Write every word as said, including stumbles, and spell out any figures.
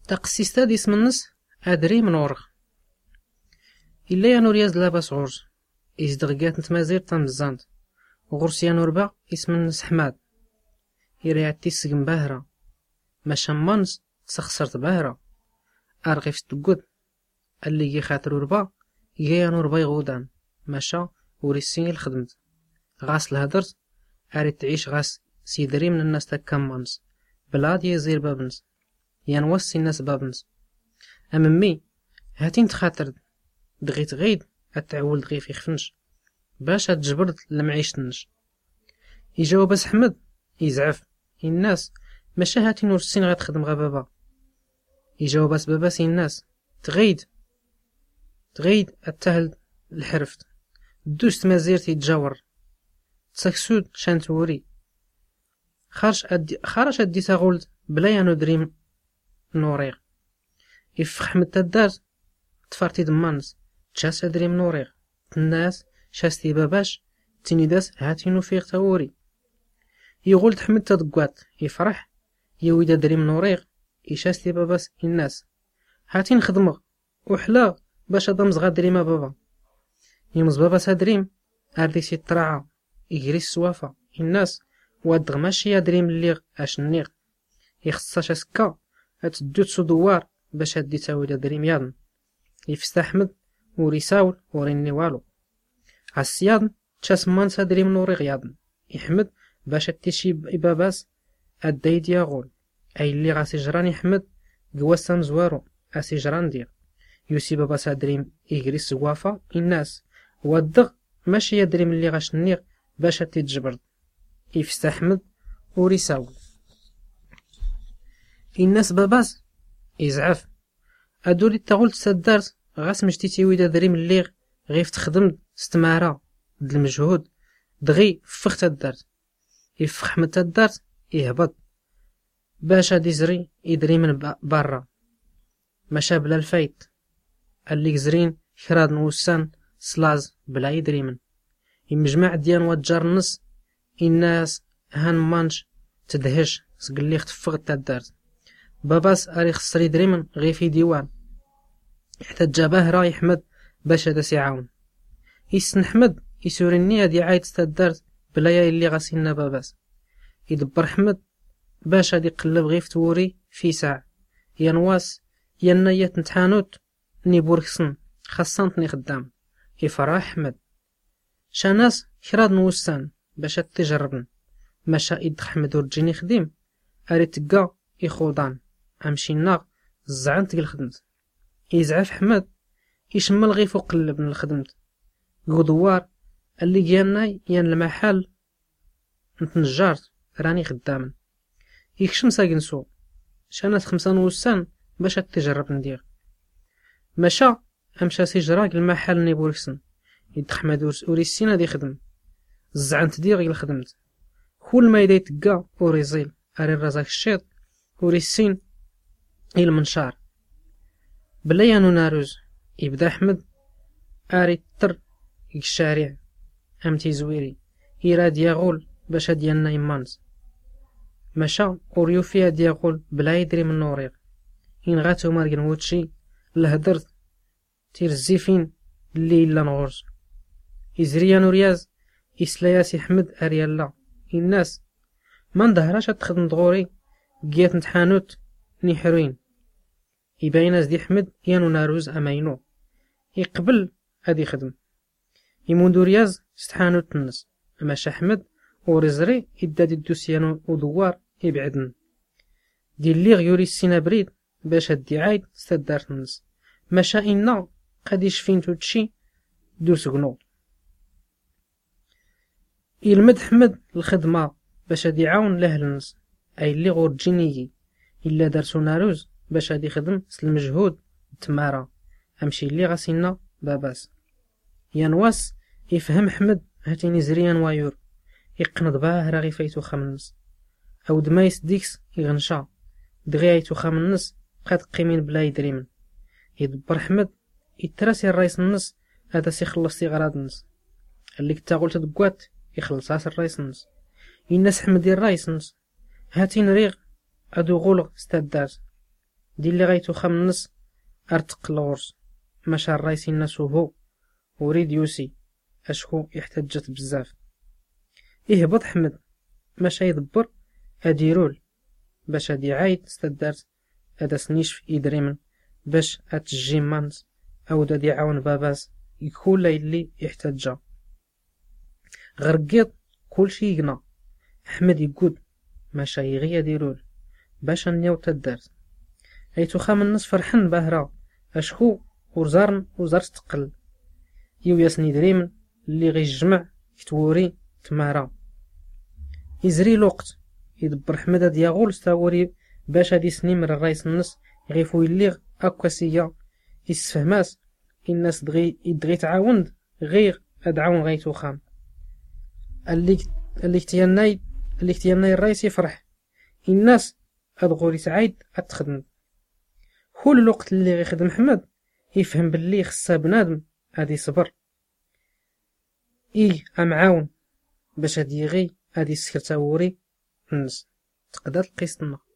تقسيستا ديس منس ادري منورغ الا يا نورياز لاباس غورز ازدغيات نتمازير تنبزانت غورس يا نوربا اسم النس حماد يريعتي سقم باهرة ما شمانس تسخسرت باهرة ارغيف تقود اللي جي خاطر وربا يا نوربا يغودان ماشا وريسيني الخدمت غاس الهدرت اريد تعيش غاس سيدري من الناس تكمانس بلاد يزير بابنس ينوسي الناس بابنس اممي هاتين تخاطر دغيت غيد اتعول دغي في خفنش باش تجبرت لمعيشتنش يجاوب بس حمد يزعف الناس ماشي هاتين ورسين غتخدم غا بابا يجاوب بس بابا سي الناس تغيد تغيد اتهل الحرفت دوست مازيرتي يتجاور تسكسود شان توري خارج أدي خارج أدي تغولد بلا يانو دريم نوريغ يفخ حمد تدارت تفارتي دمانس تشاس دريم نوريغ الناس شاستي باباش تيني داس هاتينو فيغ تاوري يغولد حمد تدقوات يفرح يويدا دريم نوريغ يشاستي باباس الناس هاتين خدمغ وحلا باش ادمز غادريما بابا يمز بابا سادريم اردي سي الطراعة يجري السوافة الناس وادغ ماشي يادريم الليغ اش النيغ يخصاش اسكا اتدوت سو دوار باش هادي تاويدا دريم يادن يفستا حمد وريساول وريني والو عالسيادن تشاس مان سادريم نوري غيادن يحمد باش اتيشي باباس اداي دياغول اي اللي غاسي جراني حمد قواسام زوارو اسي جران دير يوسي بابا سادريم يجري السوافة الناس وادغ ماشي يدريم اللي غاش النيغ باش تيتجبرد يفستا حمد وريساول الناس باباس يزعف ادولي تاغول تسدارت غاس مشتي تيويدا دريم الليغ غيف تخدم ستمارا د المجهود دغي فخ تدارت يفخ حمد تدارت يهبط باش ديزري يدري من برا مشى بلا الفايت اللي زرين كراد نوسان سلاز بلا يدري من يمجمع ديان واتجار النص الناس هان مانش تدهش سقلي اختفغ تدارت باباس اري خسر يدري من غي في ديوان حتى جاباه راي حمد باش هذا سيعاون يسن حمد يسورني هادي عايد تدارت بلا يا اللي غاسينا باباس يدبر حمد باش هادي قلب غيف توري في ساعة ينواس ينايا تنتحانوت ني بوركسن خاصنتني خدام يفرح حمد شاناس كراد نوسان باش تجربن مشى يدخ حمد ورجيني خديم اري تقا يخوضان امشي ناغ زعان تقل خدمت يزعف حمد يشمل غي فوق قلب من الخدمت قدوار اللي جينا ين المحل نتنجارت راني خدامن يكشم ساقنسو شانات خمسة نوسان باش تجرب ندير مشى امشى سيجراك المحل ني بوركسن يدخ حمد وريسين هادي خدم زعنت دير غير خدمت كل ما يدي تقا وريزيل اري الرزاك الشيط وريسين الى المنشار بلا يانو ناروز يبدا حمد اري تر الشارع امتي زويري يراد ياغول باش ديالنا يمانز مشى وريو فيها دياغول بلا يدري من نوريغ إن غاتو ماركن ووتشي لهدرت تير الزيفين اللي إلا نغرز إزريان ورياز إسلاياسي حمد أريالا الناس ما ندهراش تخدم دغوري قيات نتحانوت ني حروين يباين ازدي حمد يانو ناروز أماينو يقبل هادي خدم يموندو رياز ستحانوت الناس ماشا حمد ورزري إدادي الدوسيانو ودوار يبعدن دي اللي غيوري السينا بريد باش هادي عايد ستدارت الناس ماشا إنا قد يشفين توتشي دوس غنو يلمد حمد الخدمة باش هادي عاون لاهل الناس أي اللي غور جينيجي إلا دارتو ناروز باش هادي خدم سلمجهود تمارا أمشي اللي غاسينا باباس ينواس يفهم حمد هاتيني زريان وايور يقنض باه راغي فايتو خامنس او دمايس ديكس يغنشا دغيايتو خامنس بقات قيمين بلا يدريمن يدبر حمد يتراسي الرايس النص هذا سي خلصتي غراد النص اللي كنت قلت دكوات يخلصاس الرايس النص الناس حمد الرايس النص هاتين ريغ ادو غولغ ستادات دير اللي غيتوخا من النص ارتق الغرس ماشى الرايسي الناس هو وريد يوسي اشكو يحتجت بزاف. يهبط حمد ماشى يدبر اديرول باش هادي عايد استدارت هذا سنيش في إدريمن باش اتجي مانز او دادي عاون باباز يكون اللي يحتاجها. غرقيط كلشي يقنا احمد يقود ماشا يغيا ديرول باش نياو تدارت ايتو خام الناس فرحن باهرة اشكو وزارن وزار تقل يو ياسني دريمن اللي غيجمع يتوري تمارا. يزري الوقت يدبر حمد هاد ياغول ستاوري باش هادي سني من الرايس النص غيفو يليغ اكواسيا يسفهماس الناس دغي يدغي تعاوند غير ادعاون غيتو خام اللي اللي اختياناي اللي اختياناي الرايس يفرح الناس ادغوري سعيد اتخدم. كل الوقت اللي غيخدم حمد يفهم باللي خصها بنادم غادي يصبر ايه امعاون باش هادي غي هادي السكرتاوري الناس تقدر تقيسنا.